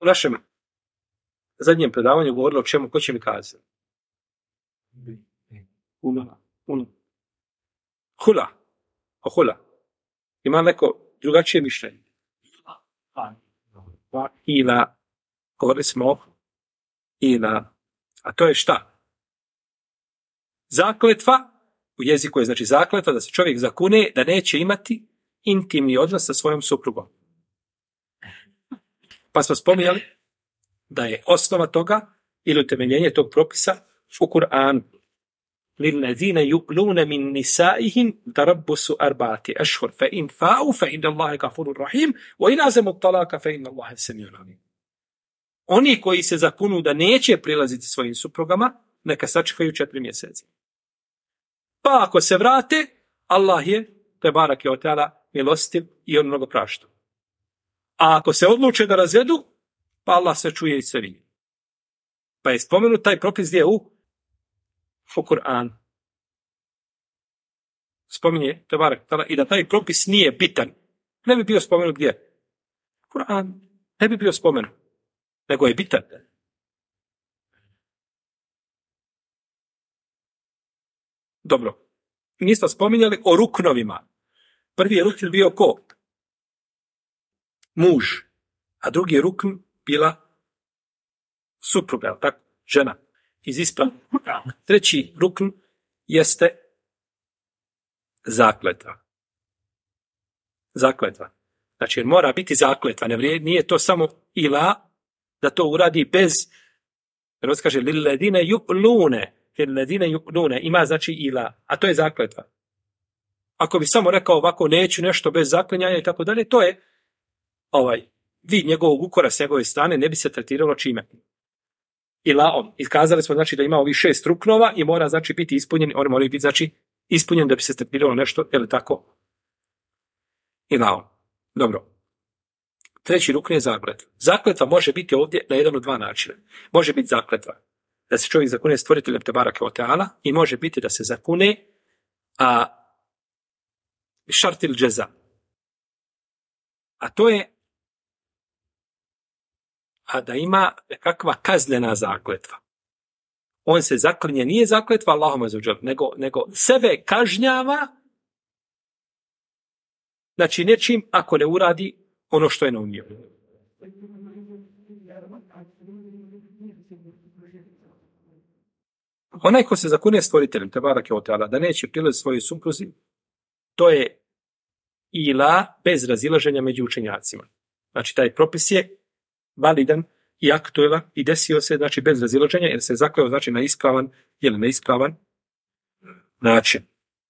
U našem zadnjem predavanju govorilo o čemu, ko će mi kazati? Hula. O hula. Ima neko drugačije mišljenje? Ila. Govorili smo o ila. A to je šta? Zakletva, u jeziku je znači zakletva da se čovjek zakune da neće imati intimni odnos sa svojom suprugom. Pa smo spominjali da je osnova toga ili utemeljenje tog propisa u Kur'anu. لِلَّذِينَ يُؤْلُونَ مِنْ نِسَائِهِمْ تَرَبُّصُ أَرْبَعَةِ أَشْهُرٍ فَإِنْ فَاءُوا فَإِنَّ اللَّهَ غَفُورٌ رَحِيمٌ وَإِنْ عَزَمُوا الطَّلَاقَ فَإِنَّ اللَّهَ سَمِيعٌ عَلِيمٌ. Oni koji se zakunu da neće prilaziti svojim suprugama, neka sačekaju 4 mjeseca. Pa ako se vrate, Allah je, tebarak je od teala, milostiv i on mnogo prašta. A ako se odluče da razvedu, pa Allah sve čuje i sve vidi. Pa je spomenut taj propis gdje u Kur'an. Spominje tebarak teala i da taj propis nije bitan. Ne bi bio spomenut gdje? Kur'an. Ne bi bio spomenut. Nego je bitan. Dobro. Nismo spominjali o ruknovima. Prvi je rukn bio ko? Muž. A drugi je rukn bila supruga, tako? Žena. Iz isprava. Treći rukn jeste zakletva. Zakletva. Znači, mora biti zakletva. Nije to samo ila, da to uradi bez, jer kaže, lilladine yu'lune, ima znači ila, a to je zakletva. Ako bi samo rekao ovako, neću nešto bez zaklinjanja i tako dalje, to je vid njegovog ukora s njegove strane, ne bi se tretiralo čime. Ilaom. Iskazali smo znači da ima ovih 6 ruknova i mora znači biti ispunjen, oni moraju biti znači ispunjen da bi se tretiralo nešto, je li tako? Ilaom. Dobro. Treći rukn je zakletva. Zakletva može biti ovdje na jedan od dva načina. Može biti zakletva da se čovjek zakune stvoriteljem tebaraka ve teala i može biti da se zakune šartil džeza. A to je da ima kakva kaznena zakletva. On se zaklinje, nije zakletva Allahom azzawajal, nego sebe kažnjava, znači nečim ako ne uradi ono što je naumio. Onaj ko se zakune stvoriteljem tebarake ve teala da neće prilaziti svojoj supruzi, to je ila bez razilaženja među učenjacima. Znači taj propis je validan i aktuelan i desio se znači bez razilaženja jer se zakleo znači na ispravan ili neispravan način.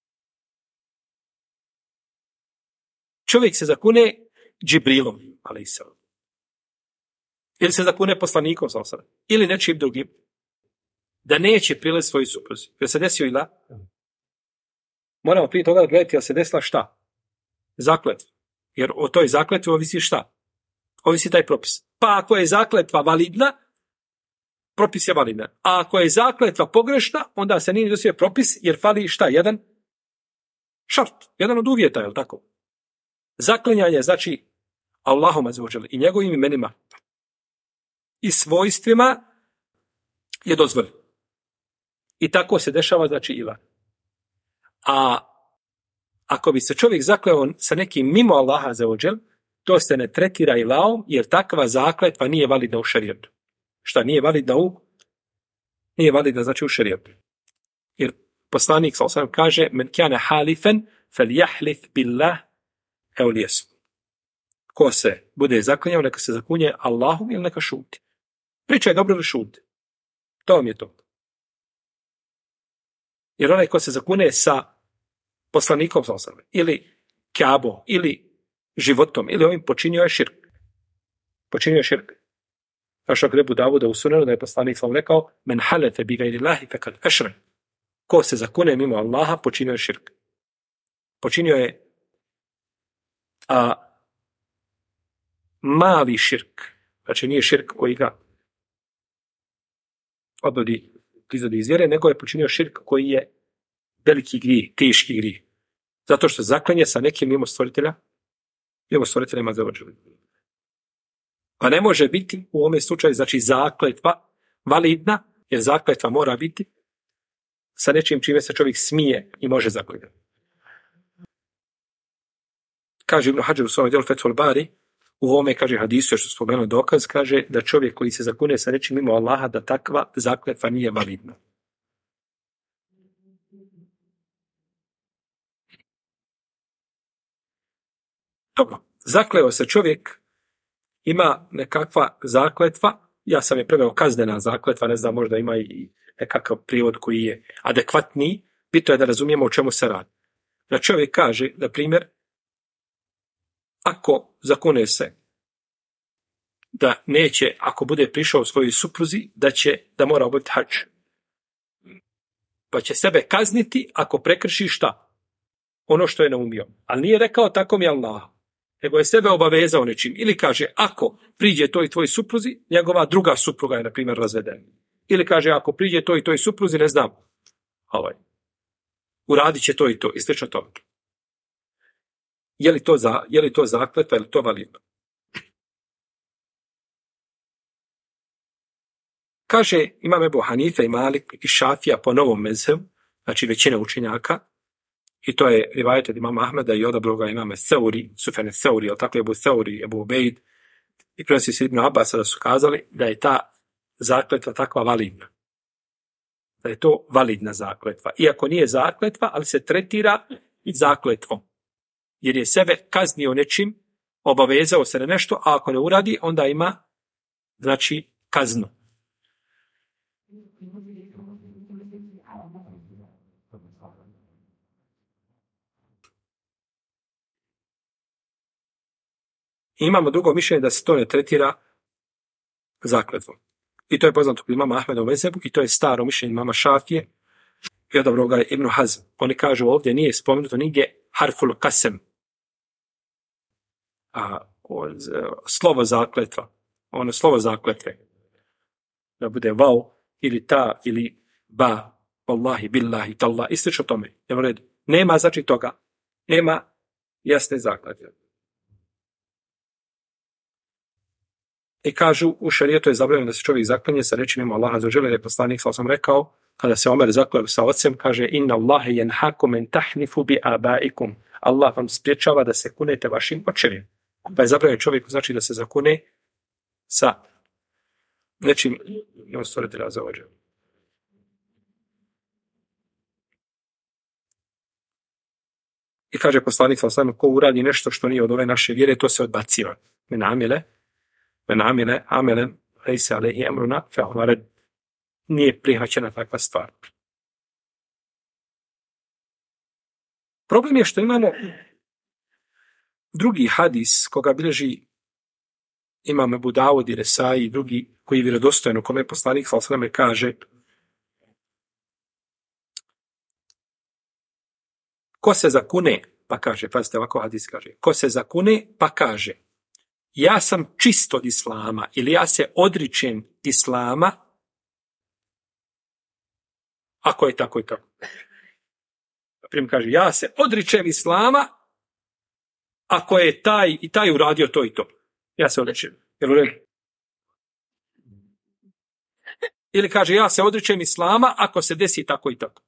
Čovjek se zakune Džibrilom, alejselam. Ili se zakune poslanikom, ili nečim drugim, da neće prilaziti svojoj supruzi. Jer se desio ila, moramo prije toga gledati jel se desila šta? Zakletva. Jer o toj zakletvi ovisi šta? Ovisi taj propis. Pa ako je zakletva validna, propis je validan. A ako je zakletva pogrešna, onda se nije desio propis, jer fali šta? Jedan šart, jedan od uvjeta, je li tako? Zaklinjanje znači Allahom azzawajal i njegovim imenima i svojstvima je dozvoljeno. I tako se dešava znači ila. A ako bi se čovjek zakleo sa nekim mimo Allaha azzawajal, to se ne tretira ilaom, jer takva zakletva nije validna u šerijetu. Šta nije validna nije validna znači u šerijetu. Jer poslanik sallallahu alejhi ve sellem kaže: "Men kana halifen falyahlif billah aw liyasmut." Ko se bude zaklinjao, neka se zakunje Allahom ili neka šuti. Priča je dobro ili šuti. To vam je to. Jer onaj ko se zakune sa poslanikom sallallahu alejhi ve sellem ili Ka'bom ili životom ili ovim počinio je širk. Počinio je širk. Kao što Ebu Davuda u Sunenu da je poslanik sallallahu rekao: "Men halefe bi gajri Allahi fekad ašrak." Ko se zakune mimo Allaha, počinio je širk. Počinio je mali širk. Znači nije širk koji ga izvodi iz vjere, nego je počinio širk koji je veliki grijeh, teški grijeh. Zato što zaklinje sa nekim mimo stvoritelja, mimo stvoriteljima azzawajal. Pa ne može biti u ovome slučaju, znači zakletva validna, jer zakletva mora biti sa nečim čime se čovjek smije i može zakletati. Kaže Ibn Hadžar u svom djelu Fethul Bari, u ovome, kaže hadisu, što spomenuo dokaz, kaže da čovjek koji se zakune sa nečim mimo Allaha, da takva zakletva nije validna. Dobro, zakleo se čovjek, ima nekakva zakletva, ja sam je preveo kaznena zakletva, ne znam, možda ima i nekakav prijevod koji je adekvatniji, bitno je da razumijemo o čemu se radi. Da čovjek kaže, na primjer, ako zakune se da neće, ako bude prišao svojoj supruzi, da mora obaviti hadž. Pa će sebe kazniti ako prekrši šta? Ono što je naumio. Ali nije rekao tako mi Allah, nego je sebe obavezao nečim. Ili kaže, ako priđe toj tvoj supruzi, njegova druga supruga je, na primjer, razvedena. Ili kaže, ako priđe toj supruzi, ne znam, uradit će to i to, i slično to. Je li to zakletva, je li to validno? Kaže, imam Ebu Hanife i Malik i Šafija po novom mezhebu, znači većina učenjaka, i to je rivajet od imama Ahmeda i odabro ga imame Seuri, Sufjane Seuri, ali tako je Ebu Seuri, Ebu Ubejd, i prenosi se Ibn Abbas da su kazali da je ta zakletva takva validna. Da je to validna zakletva. Iako nije zakletva, ali se tretira i zakletvom. Jer je sebe kaznio nečim, obavezao se na nešto, a ako ne uradi, onda ima, znači, kaznu. Imamo drugo mišljenje da se to ne tretira zakletvom. I to je poznato kod imama Ahmeda u mezebu, i to je staro mišljenje imama Šafije i odabro ga je Ibn Hazm. Oni kažu ovdje nije spomenuto nigdje harful kasem, slovo zakletva, ono slovo zakletve, da bude vau ili ta ili ba, wallahi, billahi, tallah, i slično tome. Nema znači toga, nema jasne zakletve. I kažu, u šarijetu je zabranjeno da se čovjek zaklinje sa rečima ima Allaha zaođele, da je poslanik, sam rekao, kada se Omer zakleo sa ocem, kaže, inna Allahe jenhakum en tahnifu bi abaikum. Allah vam spriječava da se kunete vašim očevima. Pa je zabranjeno čovjeku, znači da se zakune sa nečim od stvoritelja zaođele. I kaže poslanik, sam ko uradi nešto što nije od ove naše vjere, to se odbaciva. Men amile amelen lejse alehi emruna fe'huva red. Nije prihvaćena takva stvar. Problem je što imamo drugi hadis koga bilježi imam Ebu Davud i Resai i drugi koji je vjerodostojan, u kome poslanik sallallahu kaže, ko se zakune, pa kaže, pazite ovako hadis kaže, ko se zakune, pa kaže, ja sam čist od islama ili ja se odričem islama, ako je tako i tako. Primjer kaže, ja se odričem islama ako je taj i taj uradio to i to. Ja se odričem. Ili kaže, ja se odričem islama ako se desi tako i tako.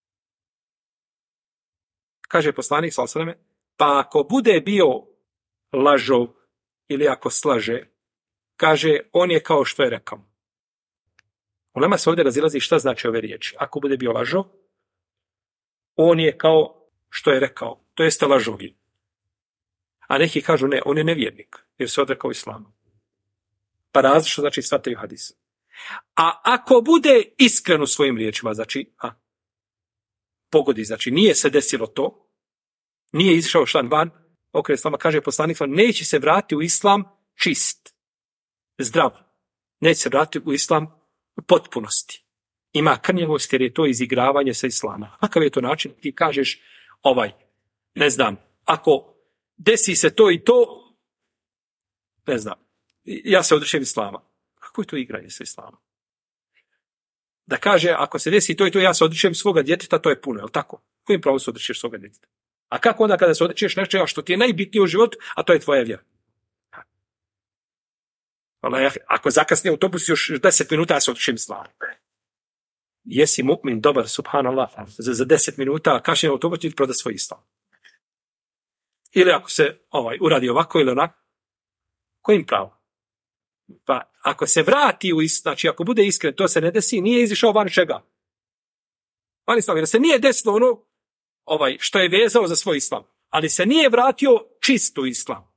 Kaže poslanik sallallahu alejhi ve selleme, pa ako bude bio lažov ili ako slaže, kaže, on je kao što je rekao. Ulema se ovdje razilazi šta znači ove riječi. Ako bude bio lažov, on je kao što je rekao. To jeste lažov je. A neki kažu ne, on je nevjernik, jer se odrekao islamu. Pa različno znači shvataju hadis. A ako bude iskren u svojim riječima, znači, pogodi, znači nije se desilo to, nije izišao šlan van, okret islama, kaže poslanik, neće se vratiti u islam čist, zdrav. Neće se vratiti u islam u potpunosti. Ima krnjevost jer je to izigravanje sa islama. Kakav je to način? Ti kažeš, ne znam, ako desi se to i to, ne znam, ja se odričem islama. Kako je to igranje sa islamom? Da kaže, ako se desi to i to, ja se odričem svoga djeteta, to je puno, je li tako? Kojim pravom se odričeš svoga djeteta? A kako onda kada se odričeš nečega što ti je najbitnije u životu, a to je tvoja vjera? Ako zakasni autobus još 10 minuta, ja se otišem islamu. Jesi mu'min, dobar, subhanallah, za 10 minuta kašnjen autobus će ti proda svoj islam. Ili ako se uradi ovako ili onako, kojim pravom? Pa ako se vrati u islam, znači ako bude iskren, to se ne desi, nije izišao van čega. Van islam, jer se nije desilo ono što je vezao za svoj islam, ali se nije vratio čisto islam.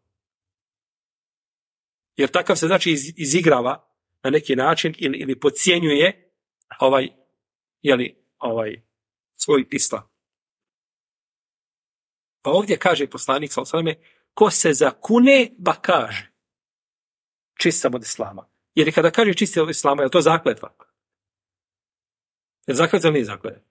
Jer takav se znači izigrava na neki način ili podcjenjuje svoj islam. Pa ovdje kaže poslanik sallallahu alejhi ve selleme, ko se zakune ba kaže čist sam od islama. Jer kada kaže čist sam od islama, je to zakletva? Je zakletva ili nije zakletva?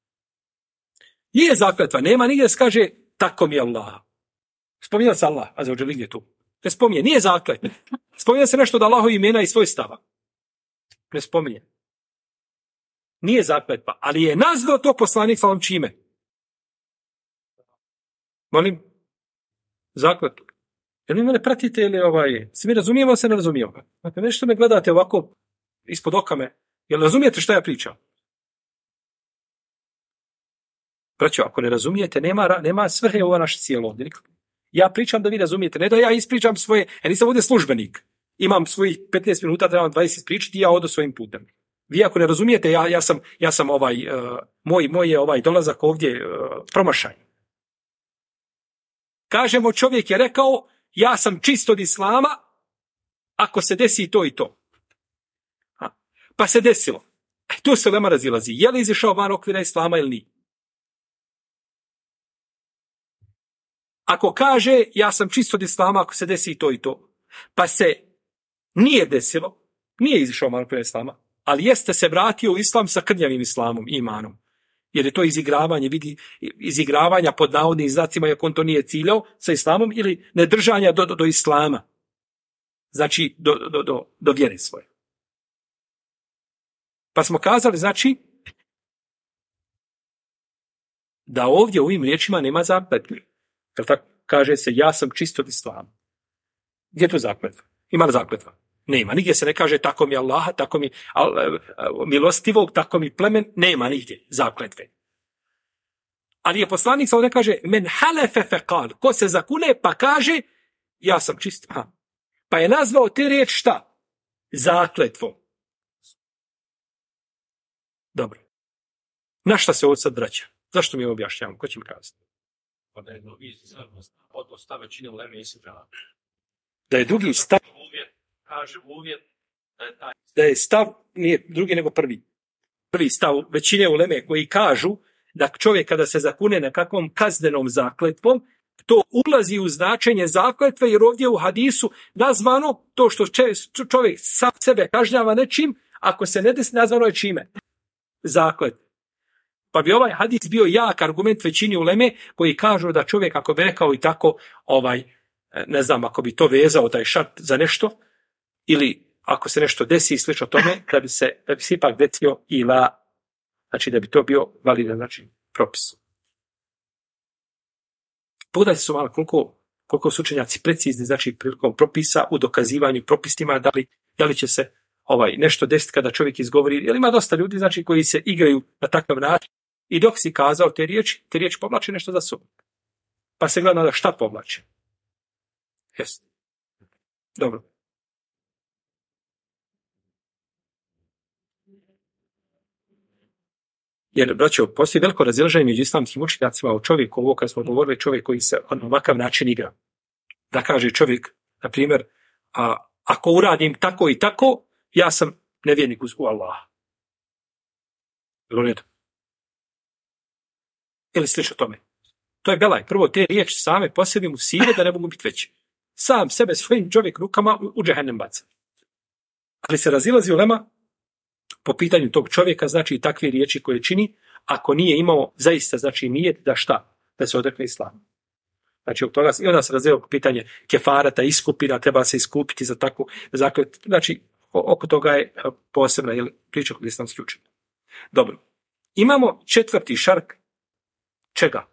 Je zakletva, nema nigdje se kaže tako mi je Allah. Spominje se Allah, a za ođe gdje tu? Ne spominje, nije zakletva. Spominje se nešto od Allahovi imena i svoj stava. Ne spominje. Nije zakletva, ali je nazvao to poslanik sallallahu čime? Molim, zakletvu. Jel vi mene pratite ili se mi razumijemo, se ne razumijemo? Dakle, nešto me gledate ovako ispod oka me. Jel razumijete šta ja pričam? Braćo, ako ne razumijete, nema svrhe ova naša cijelo ovdje. Ja pričam da vi razumijete, ne da ja ispričam svoje, nisam ovdje službenik. Imam svojih 15 minuta, trebam 20 ispričati i ja odo svojim putem. Vi ako ne razumijete, ja sam moj je dolazak ovdje promašaj. Kažemo, čovjek je rekao, ja sam čist od islama, ako se desi to i to. Pa se desilo. Tu se ulema razilazi. Je li izišao van okvira islama ili nije? Ako kaže, ja sam čist od islama, ako se desi to i to, pa se nije desilo, nije izišao van okvira islama, ali jeste se vratio u islam sa krnjavim islamom, imanom. Jer je to izigravanje, izigravanja pod navodnim znacima, jak on to nije ciljao sa islamom, ili nedržanja do islama. Znači, do vjere svoje. Pa smo kazali, znači, da ovdje u ovim riječima nema zakletve. Jer tako kaže se, ja sam čist od islama. Gdje je to zakletva? Ima li zakletva? Nema. Nigdje se ne kaže tako mi Allaha, tako mi milostivog, tako mi plemen. Nema nigdje zakletve. Ali je poslanik ovdje kaže, men halefe fekal, ko se zakune pa kaže, ja sam čist. Pa je nazvao te riječ šta? Zakletvom. Dobro. Na šta se ovo sad vraća? Zašto mi objašnjavamo? Ko će mi kazati? Da je drugi stav većine uleme ispravna. Da je drugi stav uvjet da je stav nije drugi nego prvi. Prvi stav većine uleme koji kažu da čovjek kada se zakune na kakvom kaznenom zakletvom, to ulazi u značenje zakletve, jer ovdje u hadisu nazvano to što čovjek sam sebe kažnjava nečim, ako se ne desi, nazvano je čime? Zaklet. Pa bi ovaj hadis bio jak argument većini uleme koji kažu da čovjek ako bi rekao i tako, ne znam, ako bi to vezao taj šart za nešto, ili ako se nešto desi i slično tome, da bi se ipak desio ila, znači da bi to bio validan, znači propis. Pogledajte su malo koliko su učenjaci precizni, znači prilikom propisa u dokazivanju propistima, da li će se nešto desiti kada čovjek izgovori, jer ima dosta ljudi znači koji se igraju na takav način i dok si kazao te riječi povlače nešto za sobom. Pa se gleda da šta povlače. Jeste. Dobro. Jer, braćo, postoji veliko razilaženje među islamskim učenjacima o čovjeku, ovo kad smo govorili, čovjek koji se na ovakav način igra. Da kaže čovjek, na primjer, ako uradim tako i tako, ja sam nevjernik u Allaha. U redu. Ili slično tome. To je belaj. Prvo, te riječi same po sebi mu sile da ne mogu biti veće. Sam sebe svojim čovjek rukama u džehennem baca. Ali se razilazi ulema po pitanju tog čovjeka, znači i takve riječi koje čini, ako nije imao zaista, znači nijet da šta? Da se odrekne islamu. Znači, i onda se razvijao pitanje kefarata, iskupina, treba se iskupiti za takvu zaklet. Znači, oko toga je posebna priča kod islamskih učenja. Dobro. Imamo četvrti šark. Čega?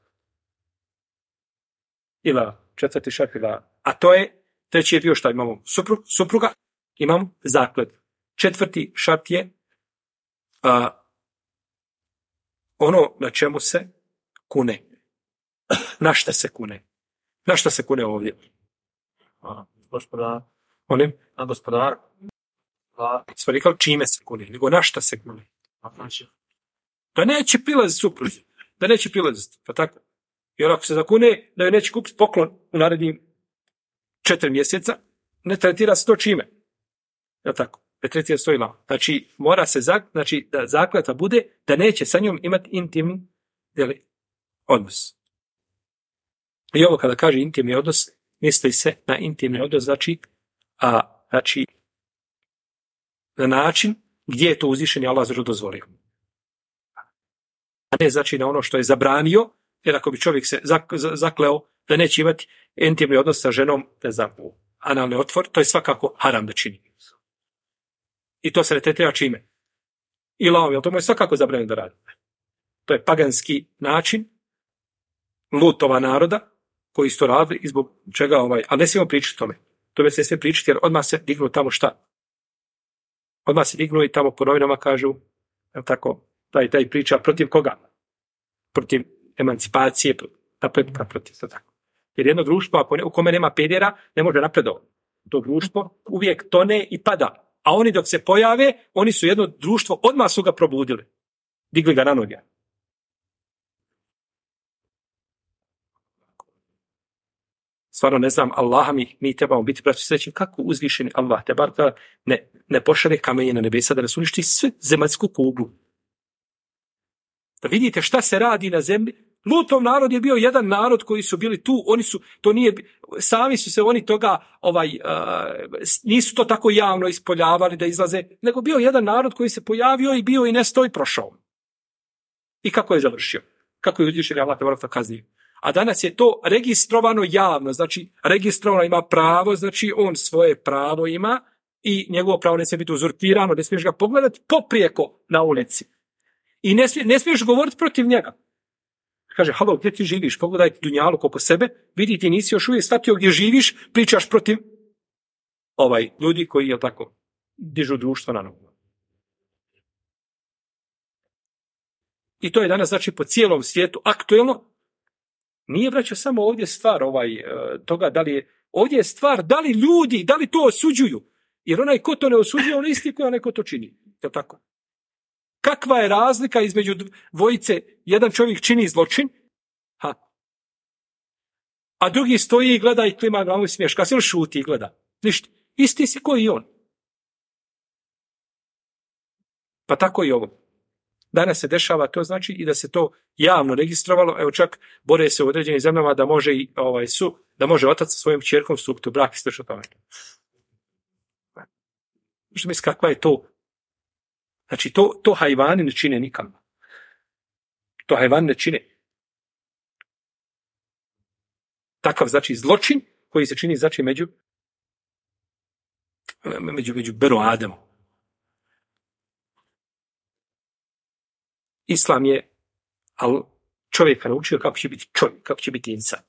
Četvrti šark, a to je, treći je bio šta imamo? Supruga imamo zakletvu. 4. šart je ono na čemu se kune. Na šta se kune? Na šta se kune ovdje? Gospodar. Onim? Na gospodar. Smo rekli čime se kune, nego na šta se kune. Znači. Da neće prilaziti supruzi. Da neće prilaziti. Pa tako. Jer ako se zakune da joj neće kupiti poklon u narednim 4 mjeseca, ne tretira se to čime. Je tako? Ne tretira se to ilama. Znači, mora se znači, da zakletva bude da neće sa njom imati intimni odnos. I ovo kada kaže intimni odnos, misli se na intimni odnos, znači na način gdje je to uzvišeni Allah dozvolio. A ne znači na ono što je zabranio, jer ako bi čovjek se zakleo da neće imati intimni odnos sa ženom, ne znam, analni otvor, to je svakako haram da čini. I to se ne tretira čime? Ilaom, jer to mu je svakako zabranjeno da radi. To je paganski način Lutova naroda koji su to radili i zbog čega ali ne smijemo pričati tome. To bi se sve pričati jer odmah se dignu tamo šta? Odmah se dignu i tamo po novinama kažu, tako, taj priča protiv koga? Protiv emancipacije, napretka protiv to tako. Jer jedno društvo u kome nema pedera ne može napredovati. To društvo uvijek tone i pada. A oni dok se pojave, oni su jedno društvo, odmah su ga probudili. Digli ga na noge. Stvarno ne znam, Allaha mi trebamo biti braći srećni kako uzvišeni Allah te bar ne pošalje kamenje na nebesa da nas uništi sve zemaljsku kuglu. Da vidite šta se radi na zemlji. Lutov narod je bio jedan narod koji su bili tu, sami su se oni toga, nisu to tako javno ispoljavali da izlaze, nego bio jedan narod koji se pojavio i bio i nestao i prošao. I kako je završio? Kako je uzvišeni Allah te bar kaznio? A danas je to registrovano javno, znači registrovano ima pravo, znači on svoje pravo ima i njegovo pravo ne smije biti uzurpirano, ne smiješ ga pogledati poprijeko na ulici. I ne smiješ govoriti protiv njega. Kaže, halo, gdje ti živiš? Pogledaj dunjaluk oko sebe, vidi ti nisi još uvijek shvatio gdje živiš, pričaš protiv ljudi koji, je tako, dižu društvo na nogu. I to je danas, znači, po cijelom svijetu aktuelno. Nije, braćo, samo ovdje stvar toga da li je, ovdje je stvar da li ljudi, da li to osuđuju. Jer onaj ko to ne osuđuje, on isti koji onaj ko to čini. Je tako? Kakva je razlika između dvojice, jedan čovjek čini zločin, a drugi stoji i gleda i klima glavom i smješka, se li šuti i gleda? Ništa. Isti si koji i on. Pa tako i ovo. Danas se dešava to, znači i da se to javno registrovalo, evo čak bore se u određenim zemljama da može i da može otac sa svojom kćerkom stupiti u brak i slično tome. Možete misliti kakva je to? Znači to hajvani ne čine nikam. To hajvani ne čine. Takav znači zločin koji se čini znači među Benu Ademu. Islam je čovjeka naučio kako će biti čovjek, kako će biti insan.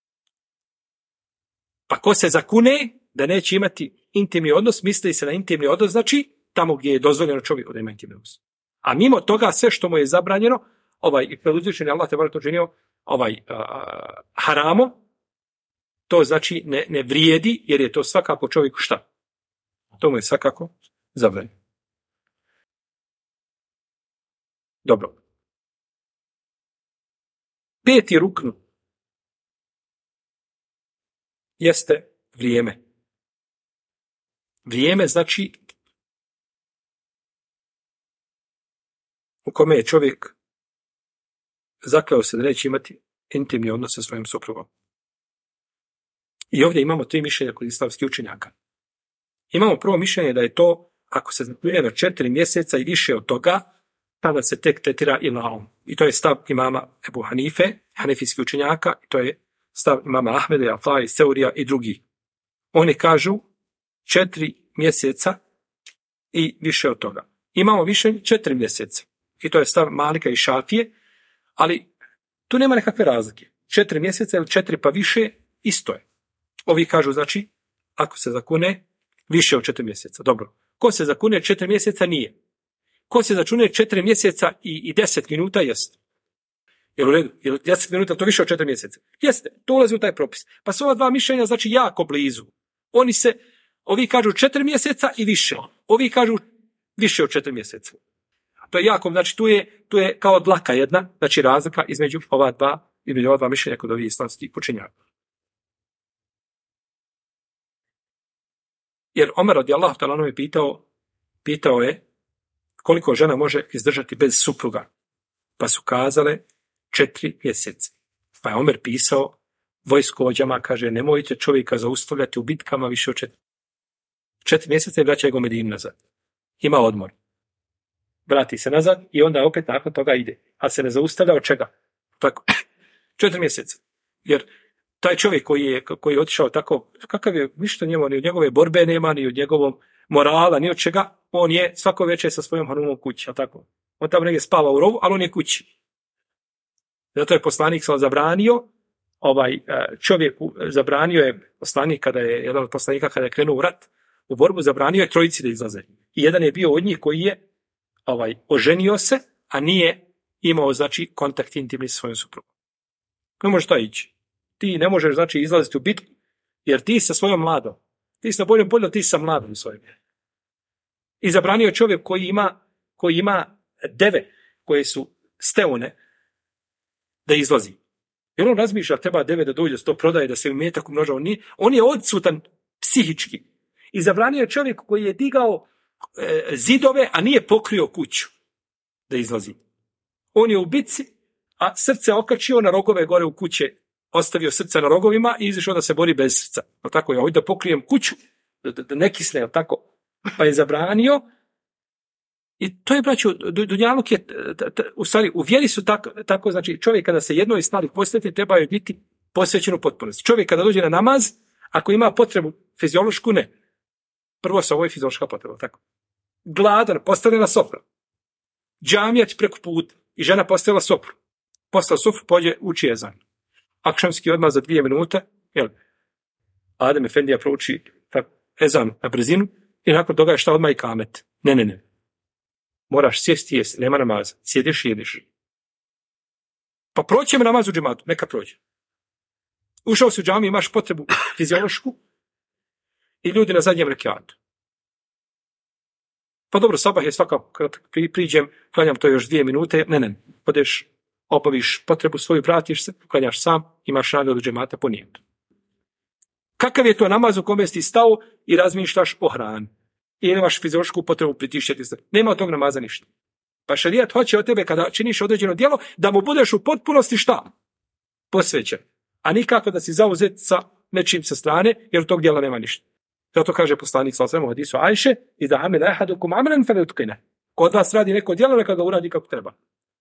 Pa ko se zakune da neće imati intimni odnos, misli se na intimni odnos, znači tamo gdje je dozvoljeno čovjeku da ima intimni odnos. A mimo toga sve što mu je zabranjeno, i uzvišeni Allah te bar to činio, haramo, to znači ne vrijedi, jer je to svakako čovjeku šta? To mu je svakako zabranjeno. Dobro. 5. rukn jeste vrijeme. Vrijeme znači u kome je čovjek zakleo se da neće imati intimni odnos sa svojim suprugom. I ovdje imamo 3 mišljenja kod islamskih učenjaka. Imamo prvo mišljenje da je to, ako se zakljuje na 4 mjeseca i više od toga, tada se tek tretira ilaom. I to je stav imama Ebu Hanife, hanefijskih učenjaka, i to je stav imama Ahmeda, Aflaja, Seurija i drugi. Oni kažu 4 mjeseca i više od toga. Imamo više 4 mjeseca. I to je stav Malika i Šafije, ali tu nema nekakve razlike. 4 mjeseca ili 4 pa više, isto je. Ovi kažu, znači, ako se zakune Više od 4 mjeseca, dobro. Ko se zakune 4 mjeseca, nije. Ko se začune 4 mjeseca i 10 minuta, jeste. Jel u redu? Jel 10 minuta to više od 4 mjeseca? Jeste, to ulazi u taj propis. Pa su ova dva mišljenja znači jako blizu. Ovi kažu 4 mjeseca i više. Ovi kažu više od 4 mjeseca. To je jako, znači tu je kao dlaka jedna, znači razlika između ova dva mišljenja kod ovih islamskih učenjaka. Jer Omer radijallahu ta'ala anhu je pitao je koliko žena može izdržati bez supruga. Pa su kazale 4 mjeseca. Pa je Omer pisao vojskovođama, kaže, nemojte čovjeka zaustavljati u bitkama više od 4 mjeseca i vraćaj go Medinu nazad. Ima odmor. Vrati se nazad i onda opet nakon toga ide. A se ne zaustavlja od čega? Tako. 4 mjeseca. Jer taj čovjek koji je otišao tako, kakav je ništa njemu, ni od njegove borbe nema, ni od njegovog morala, ni od čega, on je svako večer sa svojom hanumom kući, tako? On tamo negdje spava u rovu, ali on je kući. Zato je poslanik zabranio, čovjeku zabranio je poslanik jedan od poslanika kada je krenuo u rat, u borbu, zabranio je trojici da izlaze. I jedan je bio od njih koji je oženio se, a nije imao, znači, kontakt intimni sa svojom suprugom. Ne može to ići. Ti ne možeš, znači, izlaziti u bitku, jer ti sa svojom mladom, ti sa bolje, ti sa mladom svojim. I zabranio je čovjek koji ima deve, koje su steone, da izlazi. Jer on razmišlja, treba deve da dođe, da se to prodaje, da se imetak umnožava. On je odsutan psihički. I zabranio je čovjek koji je digao zidove, a nije pokrio kuću da izlazi. On je u bitci, a srce okačio na rogove gore u kuće, ostavio srce na rogovima i izašao da se bori bez srca. Tako ja ovdje da pokrijem kuću, da ne kisne, tako. Pa je zabranio. I to je, braćo, dunjaluk je, u stvari, u vjeri su tako, znači čovjek kada se jednoj stvari posveti, treba je biti posvećen u potpunosti. Čovjek kada dođe na namaz, ako ima potrebu fiziološku, ne. Prvo se ovo je fiziološka potreba, tako. Gladan, postavljena sofra. Džamijać preko puta i žena postavila sofru. Postavila sofru, pođe, uči ezan. Akšamski odmah za 2 minute, Adem Efendija prouči ezan na brzinu i nakon toga je šta odmah i kamet. Ne. Moraš sjesti i jesti, nema namaza. Sjediš i jediš. Pa proći me namaz u džematu, neka prođe. Ušao si u džamiju, imaš potrebu fiziološku i ljudi na zadnjem rekiatu. Pa dobro, sabah je svakako, kad priđem, klanjam to još 2 minute, ne, odeš, obaviš potrebu svoju, vratiš se, klanjaš sam, imaš nagradu od džemata po nijetu. Kakav je to namaz u kome si stao i razmišljaš o hrani? I nemaš fiziološku potrebu pritišćati se. Nema od tog namaza ništa. Pa šerijat hoće od tebe kada činiš određeno djelo da mu budeš u potpunosti šta? Posvećen. A nikako da si zauzet sa nečim sa strane, jer od tog djela nema ništa. Zato kaže poslanik sallallahu alejhi ve sellem u hadisu Ajše: "Iza amila ahadukum amalan falyutqina." Kod vas radi neko djelo, neka ga uradi kako treba.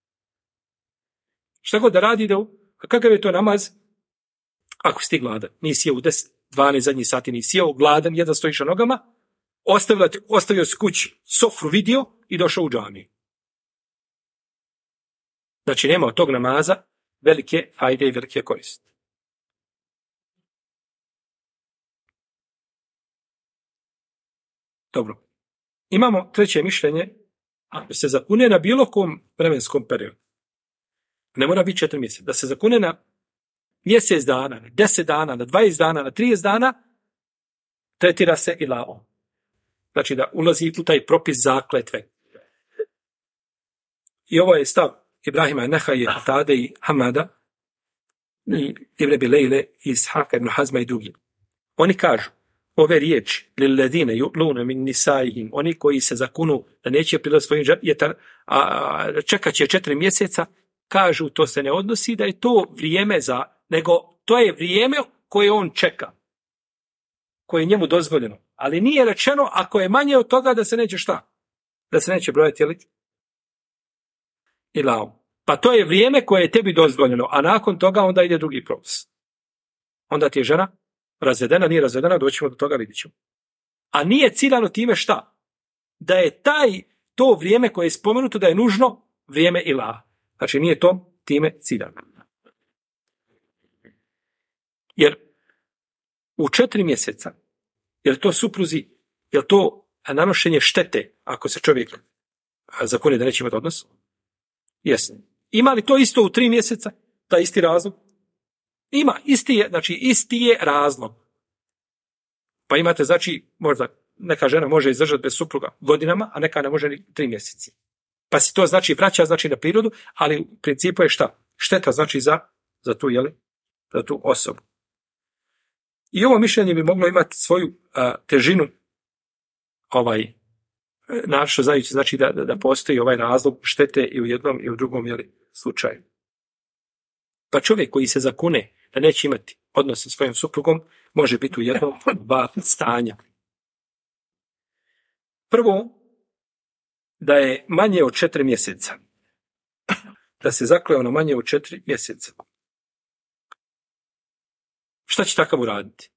Šta god da radi, kakav je to namaz? Ako si ti gladan, nisi jeo u 10, 12 zadnjih sati, nisi jeo, gladan, jedva stojiš na nogama, ostavio si kući, sofru vidio i došao u džamiju. Znači, nema od tog namaza velike fajde i velike koristi. Dobro. Imamo treće mišljenje, ako se zakune na bilo kom vremenskom periodu, ne mora biti 4 mjeseca, da se zakune na mjesec dana, na 10 dana, na 20 dana, na 30 dana, tretira se ilaom. Znači da ulazi u taj propis zakletve. I ovo je stav Ibrahima Nehaje, Atade i Hamada, i Ibn Abi Lejle, Ishaka ibn Hazma i drugi. Oni kažu, ove riječi, lilladine yu'luna min nisaihim, oni koji se zakunu da neće prilaziti svojim ženama, a čekat će 4 mjeseca, kažu to se ne odnosi da je to vrijeme nego to je vrijeme koje on čeka, koje je njemu dozvoljeno. Ali nije rečeno ako je manje od toga da se neće šta? Da se neće brojati ilaom. Pa to je vrijeme koje je tebi dozvoljeno, a nakon toga onda ide drugi propis. Onda ti je žena razvedena, nije razvedena, doćemo do toga, vidit ćemo. A nije ciljano time šta? Da je to vrijeme koje je spomenuto da je nužno vrijeme ila. Znači nije to time ciljano. Jer u 4 mjeseca, jer to supruzi je to nanošenje štete ako se čovjek zakune da neće imati odnos? Jeste. Ima li to isto u 3 mjeseca? Taj isti razlog? Ima, isti je razlog. Pa imate, znači, možda neka žena može izdržati bez supruga godinama, a neka ne može ni 3 mjeseci. Pa se to znači vraća na prirodu, ali u principu je šta? Šteta znači za tu osobu. I ovo mišljenje bi moglo imati svoju težinu, naravno znači da postoji ovaj razlog štete i u jednom i u drugom slučaju. Pa čovjek koji se zakune da neće imati odnos sa svojim suprugom, može biti u jednom od 2 stanja. Prvo, da je manje od 4 mjeseca. Da se zakleo na manje od 4 mjeseca. Šta će takav uraditi?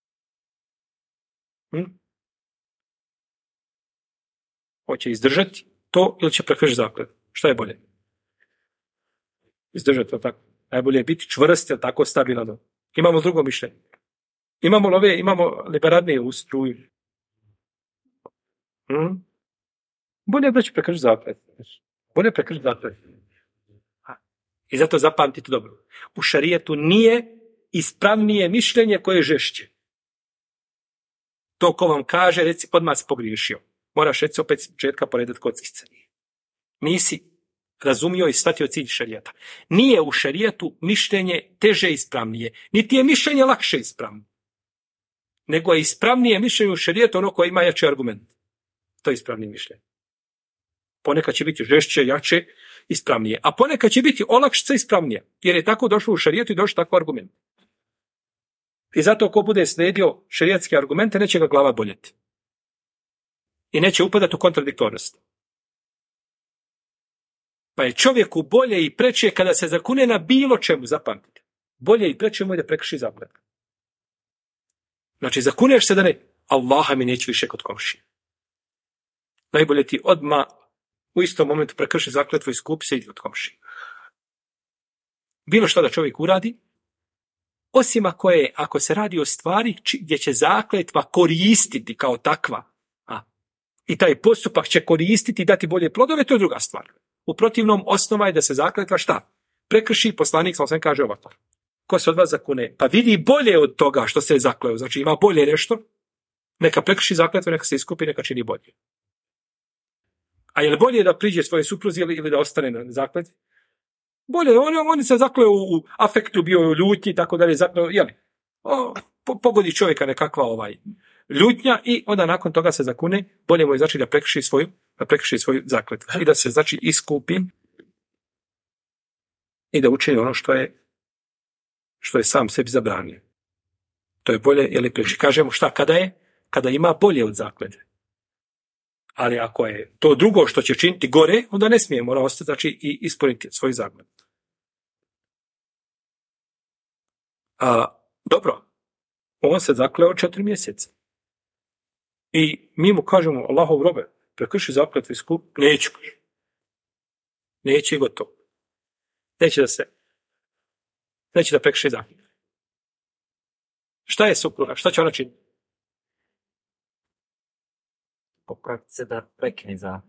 Hoće izdržati to ili će prekršiti zakletvu? Šta je bolje? Izdržati to tako. Najbolje je biti čvrst, jer tako stabilan. Imamo drugo mišljenje. Imamo liberalnije u struju. Bolje da će prekršiti zakletvu. Bolje prekršiti zakletvu. I zato zapamtite dobro. U šarijetu nije ispravnije mišljenje koje je žešće. To ko vam kaže, reci, odmah si pogriješio. Moraš reći opet s početka poredati kockice. Nisi razumio i shvatio cilj šarijata. Nije u šarijatu mišljenje teže ispravnije, niti je mišljenje lakše ispravno. Nego je ispravnije mišljenje u šarijatu ono koje ima jači argument. To je ispravnije mišljenje. Ponekad će biti žešće, jače, ispravnije. A ponekad će biti olakšica ispravnije. Jer je tako došlo u šarijatu i došlo tako argument. I zato ko bude slijedio šarijatske argumente, neće ga glava boljeti. I neće upadati u kontradiktornost. Pa je čovjeku bolje i preče kada se zakune na bilo čemu, zapamtite. Bolje i preče mu je da prekrši zakletvu. Znači, zakuneš se da ne, Allaha mi neće više kod komšije. Najbolje ti odmah u istom momentu prekrši zakletvu i skupi se i idi od komšije. Bilo što da čovjek uradi, osim ako se radi o stvari gdje će zakletva koristiti kao takva, i taj postupak će koristiti i dati bolje plodove, to je druga stvar. U protivnom, osnova je da se zakletva šta? Prekrši, poslanik sam kaže ovako. Ko se od vas zakune? Pa vidi bolje od toga što se je zakleo. Znači ima bolje nešto, neka prekrši zakletvu, neka se iskupi, neka čini bolje. A je li bolje da priđe svoje supruzi ili da ostane na zakletvi? Bolje, on se zakleo u afektu, bio u ljutnji, tako da je zakleo, pogodi čovjeka nekakva ljutnja i onda nakon toga se zakune, bolje mu je znači da prekrši svoju zakletvu i da se znači iskupi i da učini ono što je sam sebi zabranio. To je bolje, jer preči. Kažemo šta kada ima bolje od zakletve. Ali ako je to drugo što će činiti gore, onda ne smije, mora ostati znači i ispuniti svoju zakletvu. Dobro, on se zakleo 4 mjeseca. I mi mu kažemo, Allahov robe, prekrši zakletvu i skup, neću. Neće i gotovo. Neće da prekrši zakletvu. Šta je supruga? Šta će ona činiti? Popraviti se da prekine zakletvu.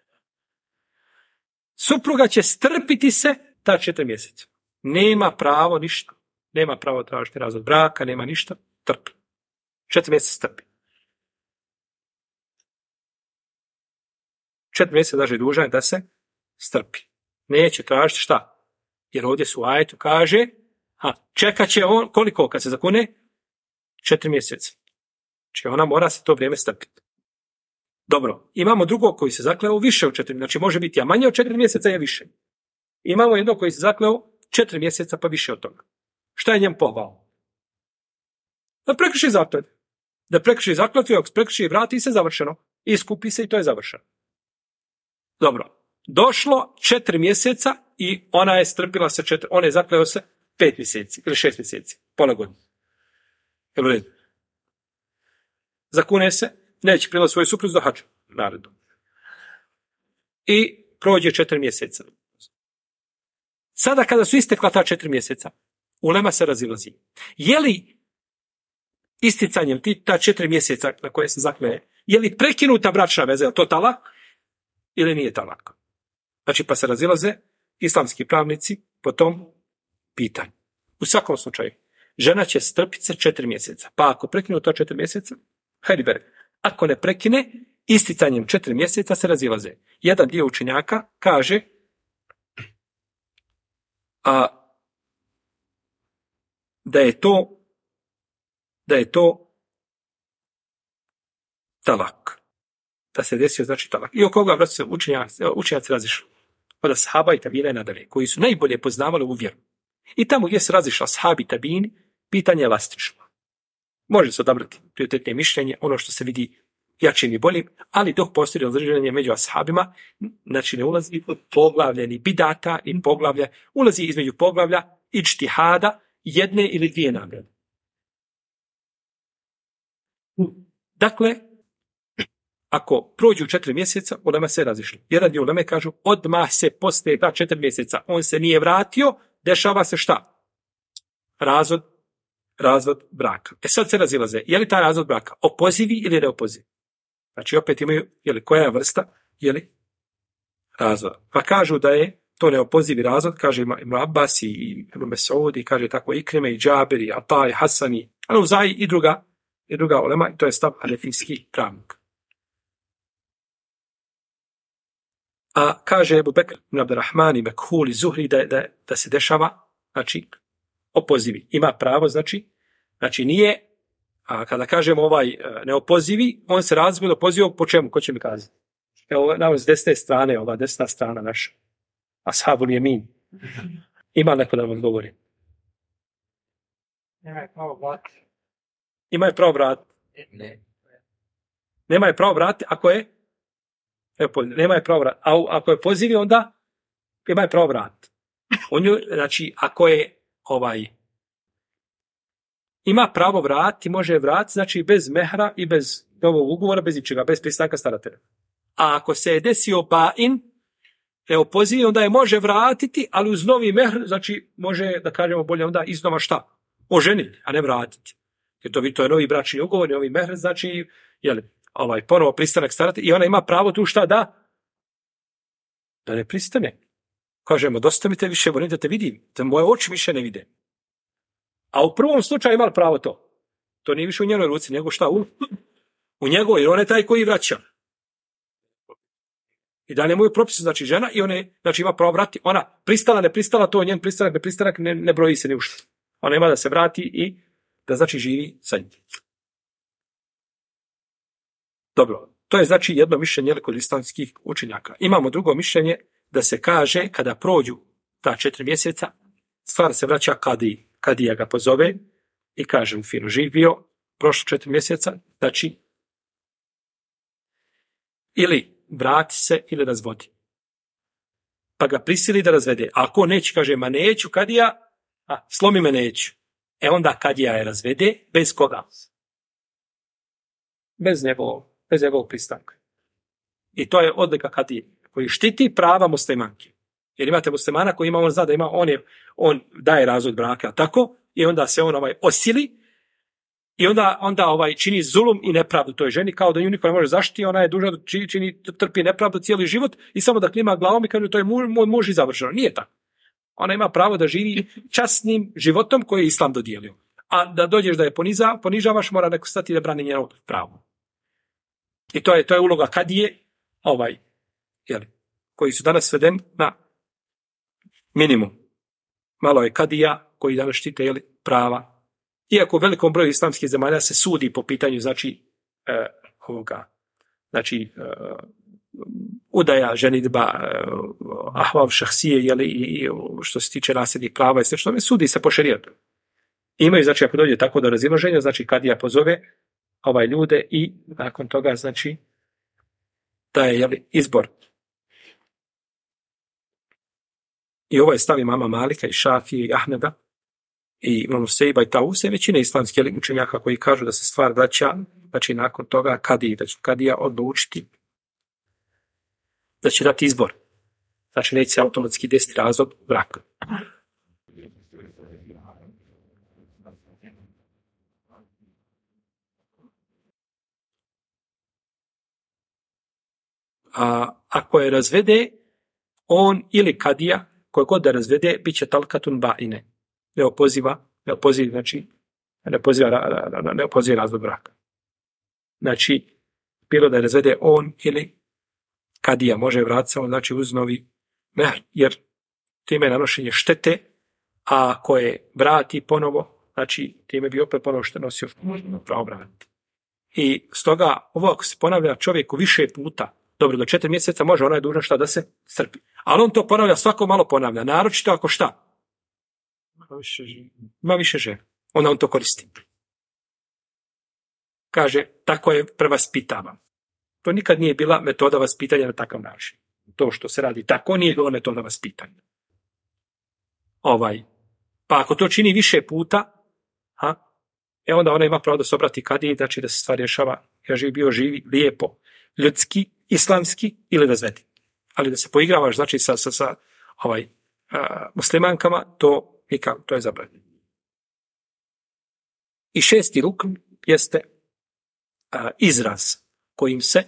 Supruga će strpiti se ta 4 mjeseca. Nema pravo ništa. Nema pravo tražiti razvod braka, nema ništa. Trpi. 4 mjeseca strpi. 4 mjeseca daže dužan da se strpi. Neće tražiti šta? Jer ovdje su u ajetu kaže, čekat će on, koliko kad se zakune? 4 mjeseca. Znači ona mora se to vrijeme strpiti. Dobro, imamo drugog koji se zakleo više od 4, znači može biti a manje od 4 mjeseca je više. Imamo jednog koji se zakleo 4 mjeseca pa više od toga. Šta je njem pohvalno? Da prekrši zakletvu. Da prekrši zakletvu, ako prekrši vrati se, završeno. Iskupi se i to je završeno. Dobro, došlo 4 mjeseca i ona je strpila se 4, on je zakleo se 5 mjeseci ili 6 mjeseci, pola godine. Jel u redu? Zakune se, neće prilaziti svoju supruzu do hadža, naredno. I prođe 4 mjeseca. Sada kada su istekla ta 4 mjeseca, ulema se razilazi. Je li isticanjem ta 4 mjeseca na koje se zakle je li prekinuta bračna veza, je to talak ili nije talak? Znači, pa se razilaze islamski pravnici po tom pitanju. U svakom slučaju, žena će strpiti se 4 mjeseca. Pa ako prekinu to 4 mjeseca, hajde bere. Ako ne prekine, isticanjem 4 mjeseca se razilaze. Jedan dio učenjaka kaže da je to talak. Da se desio znači talak. I oko koga vrati se učenjaci razišli. Od ashaba i tabina i nadalje, koji su najbolje poznavali u vjeru. I tamo gdje se razišla ashabi i tabini, pitanje je elastično. Može se odabrati prioritetnije mišljenje, ono što se vidi jačim i boljim, ali dok postoji razdruženje među ashabima, znači ne ulazi od poglavlja ni bidata, ni poglavlja, ulazi između poglavlja iđtihada, jedne ili dvije nagrade. Dakle, ako prođu 4 mjeseca, ulema se razišli. Jedan dio uleme kažu, odmah se poslije ta 4 mjeseca, on se nije vratio, dešava se šta? Razvod braka. Sad se razilaze, je li taj razvod braka opozivi ili neopozivi? Znači opet imaju, koja je vrsta, razvoda. Pa kažu da je to neopozivi razvod, kaže Ibn Abbas i Ibn Mesud, i kaže tako Ikrime i Džaber i Ata i Hasan i Al-Uzai i druga ulema, i to je stav hanefijski pravnik. A kaže Ebu Bekr ibn Abdurrahman i Mekhul i Zuhri da se dešava, znači, opozivi. Ima pravo, znači nije, a kada kažemo neopozivi, on se razmilo pozivao po čemu, ko će mi kazati? Evo, nam s desne strane, ova desna strana naša. Ashabul Jemin. Ima neko da vam odgovori? Nema pravo vratiti. Ima je pravo vratiti. Ne. Nema je pravo vratiti, ako je? Nema je pravo vratiti. A ako je pozivi, onda ima je pravo vratiti. Znači, ako je ima pravo vratiti, može vratiti, znači bez mehra i bez novog ugovora, bez ničega, bez pristanka staratelja. A ako se je desio bain, opozivi, onda je može vratiti, ali uz novi mehr, znači može, da kažemo bolje, onda iznova šta? Oženiti, a ne vratiti. Jer to je novi bračni ugovor, novi mehr, znači, ponovo pristanak staratelja, i ona ima pravo tu šta da ne pristane. Kažemo, dosta mi te više, volim da te vidim, da moje oči više ne vide. A u prvom slučaju ima pravo to. To nije više u njenoj ruci, nego šta? U njegovoj, jer on je taj koji vraća. I da ne moju propisu, znači žena, i ona znači ima pravo vratiti. Ona pristala, ne pristala, to njen pristanak, ne pristanak, ne broji se ni ušto. Ona ima da se vrati i da znači živi sa njim. Dobro, to je znači jedno mišljenje kod islamskih učenjaka. Imamo drugo mišljenje da se kaže kada prođu ta 4 mjeseca, stvar se vraća kadija ga pozove i kaže mu fino živio, prošlo 4 mjeseca, znači ili vrati se ili razvodi. Pa ga prisili da razvede. A ako neće, kaže, ma neću kadija, slomi me neću. Onda kadija je razvede, bez koga? Bez njegovog pristanka. I to je odlika kadije, koji štiti prava muslimanke. Jer imate muslimana koji on zna da ima, on daje razvod braka, tako, i onda se on osili, i onda čini zulum i nepravdu toj ženi, kao da nju niko ne može zaštiti, ona je dužna da trpi nepravdu cijeli život i samo da klima glavom i kaže to je moj muž i završeno. Nije tako. Ona ima pravo da živi časnim životom koji je Islam dodijelio. A da dođeš da je ponižavaš, mora neko stati da brani njeno pravo. I to je uloga kadije, koji su danas sveden na minimum. Malo je kadija koji danas štite prava. Iako u velikom broju islamskih zemalja se sudi po pitanju, udaja, ženidba, ahvav šahsije, i što se tiče nasljednih prava i sve što sudi se po šerijatu. Imaju, ako dođe tako do razilaženja, kadija pozove ljude i nakon toga, da je izbor. I ovo je stav imama Malika i Šafije i Ahmeda i imamo Sejba i Tause, većine islamskih učenjaka koji kažu da se stvar vraća, znači nakon toga da će kadija odlučiti da će dati izbor. Znači neće se automatski desiti razvod braka. ako je razvede, on ili kadija, koje god da razvede, bit će talkatun ba'ine. Ne opoziva, znači, ne opoziva razvod braka. Znači, bilo da je razvede on ili kadija, može vratiti samo, znači, uz novi mehr, jer time je nanošenje štete, a ako je vrati ponovo, znači, time bi opet ponovo što nosio pravo vratiti. I stoga, ovo ako se ponavlja čovjeku više puta, dobro, do 4 mjeseca može, ona je dužna šta da se strpi. Ali on to ponavlja, svako malo ponavlja, naročito ako šta? Ima više žena. Onda on to koristi. Kaže, tako je prevaspitavan. To nikad nije bila metoda vaspitanja na takav način. To što se radi tako nije bila metoda vaspitanja. Pa ako to čini više puta, onda ona ima pravo da se obrati kadiji, znači da se stvar rješava, bio živi, lijepo, ljudski, islamski ili da zvedi. Ali da se poigravaš, znači sa muslimankama, to je zabranjeno. I 6. rukn jeste izraz kojim se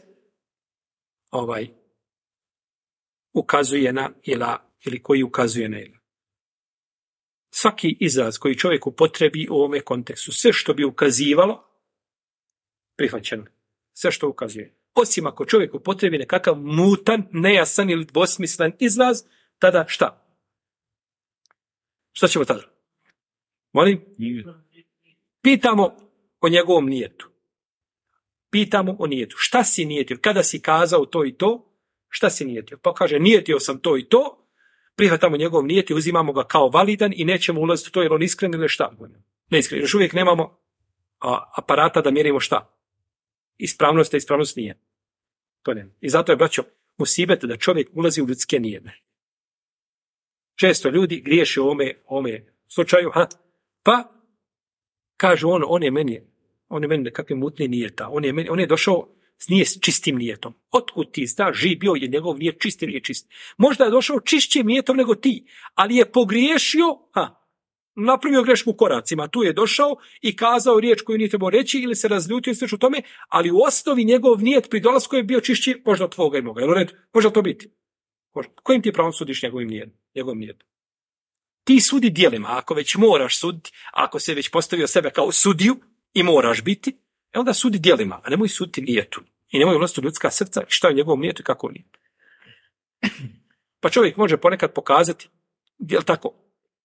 ukazuje na ila ili koji ukazuje na ila. Svaki izraz koji čovjek upotrebi u ovome kontekstu, sve što bi ukazivalo, prihvaćeno. Sve što ukazuje. Osim ako čovjek upotrebi nekakav mutan, nejasan ili dvosmislen izraz, tada šta? Šta ćemo tada? Molim? Pitamo o njegovom nijetu. Pitamo o nijetu. Šta si nijetio? Kada si kazao to i to? Šta si nijetio? Pa kaže, nijetio sam to i to, prihvatamo njegov nijet i uzimamo ga kao validan i nećemo ulaziti u to jer on iskren ili šta? Neiskren. Još uvijek nemamo aparata da mjerimo šta? Ispravnost nije. To nema. I zato je, braćo, musibet da čovjek ulazi u ljudske nijede. Često ljudi griješe u ovome slučaju, pa kažu on je meni nekakve mutne nijeta. On je došao nije s čistim nijetom. Otkud ti znaš, bio je njegov nijet čist ili nije čist. Možda je došao čišćim nijetom nego ti, ali je pogriješio, napravio grešku u koracima. Tu je došao i kazao riječ koju nije trebao reći ili se razljutio i sve u tome, ali u osnovi njegov nijet pri dolasku je bio čišći možda od tvoga i moga. Može to biti? Kojim ti pravom sudiš njegovim nijetom? Ti sudi djelima, ako već moraš suditi, ako se već postavio sebe kao sudiju i moraš biti, onda sudi djelima, a nemoj suditi nijetu. I nemoj ulaziti u ljudska srca i šta je njegovom nijetu i kako nije. Pa čovjek može ponekad pokazati, jel tako?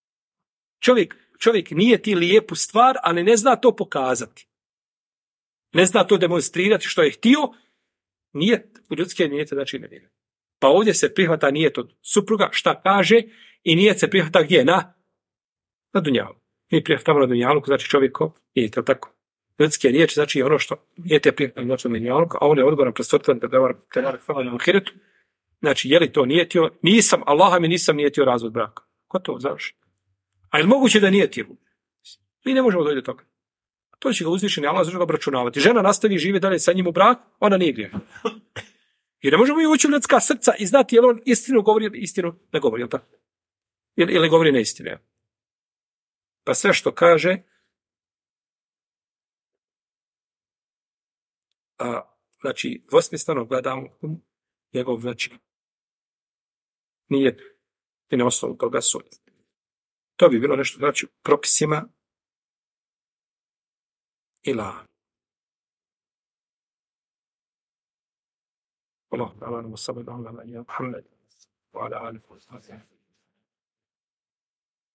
Čovjek nije ti lijepu stvar, ali ne zna to pokazati. Ne zna to demonstrirati što je htio, nijet, u ljudske nijete znači ne vjeruje. Pa ovdje se prihvata nijet od supruga, šta kaže, i nijet se prihvata gdje? Na dunjalu. Mi prihvatamo na dunjalu, znači čovjeko, nijet, jel tako? Ljudske riječi, znači ono što nijete prihvatamo na dunjalu, a on je odgovoran prestotan da na ahiretu. Znači, je li to nijetio? Allaha mi nisam nijetio razvod braka. Ko to završi? A je li moguće da nijetio? Mi ne možemo doći do toga. To će ga uzvišeni Allah zašto obračunavati. Žena nastavi žive dalje sa njim u brak, ona nije grijeh. Jer ne možemo i ući u ljudska srca i znati je li on istinu govori ili istinu ne govori, jel tako? Ili govori neistinu. Pa sve što kaže, znači, dvosmisleno gledamo njegov, znači, nije i na osnovu toga sudi. To bi bilo nešto, znači, propisima ila. Allah, Allah, sallallahu alaihi wa sallam, Muhammed, wa ala alihi wa sallam.